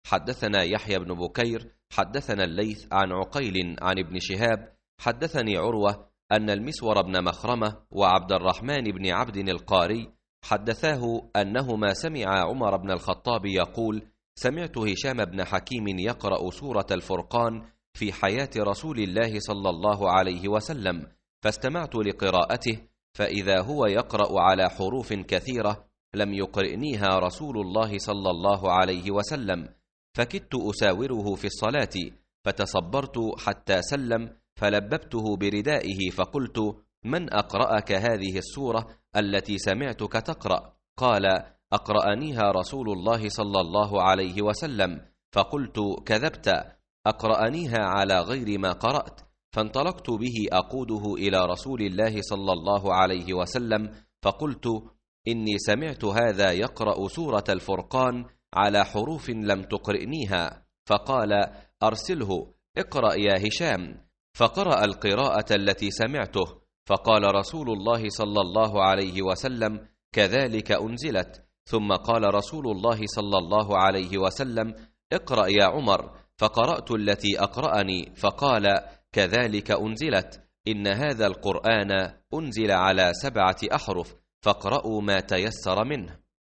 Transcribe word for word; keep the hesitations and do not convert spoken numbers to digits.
حدثنا يحيى بن بكير حدثنا الليث عن عقيل عن ابن شهاب حدثني عروة أن المسور بن مخرمة وعبد الرحمن بن عبد القاري حدثاه أنهما سمع عمر بن الخطاب يقول: سمعت هشام بن حكيم يقرأ سورة الفرقان في حياة رسول الله صلى الله عليه وسلم، فاستمعت لقراءته، فإذا هو يقرأ على حروف كثيرة لم يقرئنيها رسول الله صلى الله عليه وسلم، فكدت أساوره في الصلاة، فتصبرت حتى سلم، فلببته بردائه فقلت: من أقرأك هذه السورة التي سمعتك تقرأ؟ قال: أقرأنيها رسول الله صلى الله عليه وسلم. فقلت: كذبت، أقرأنيها على غير ما قرأت. فانطلقت به أقوده إلى رسول الله صلى الله عليه وسلم، فقلت: إني سمعت هذا يقرأ سورة الفرقان على حروف لم تقرئنيها. فقال: أرسله، اقرأ يا هشام. فقرأ القراءة التي سمعته، فقال رسول الله صلى الله عليه وسلم: كذلك أنزلت. ثم قال رسول الله صلى الله عليه وسلم: اقرأ يا عمر. فقرأت التي أقرأني، فقال: كذلك أنزلت، إن هذا القرآن أنزل على سبعة أحرف، فاقرأوا ما تيسر منه.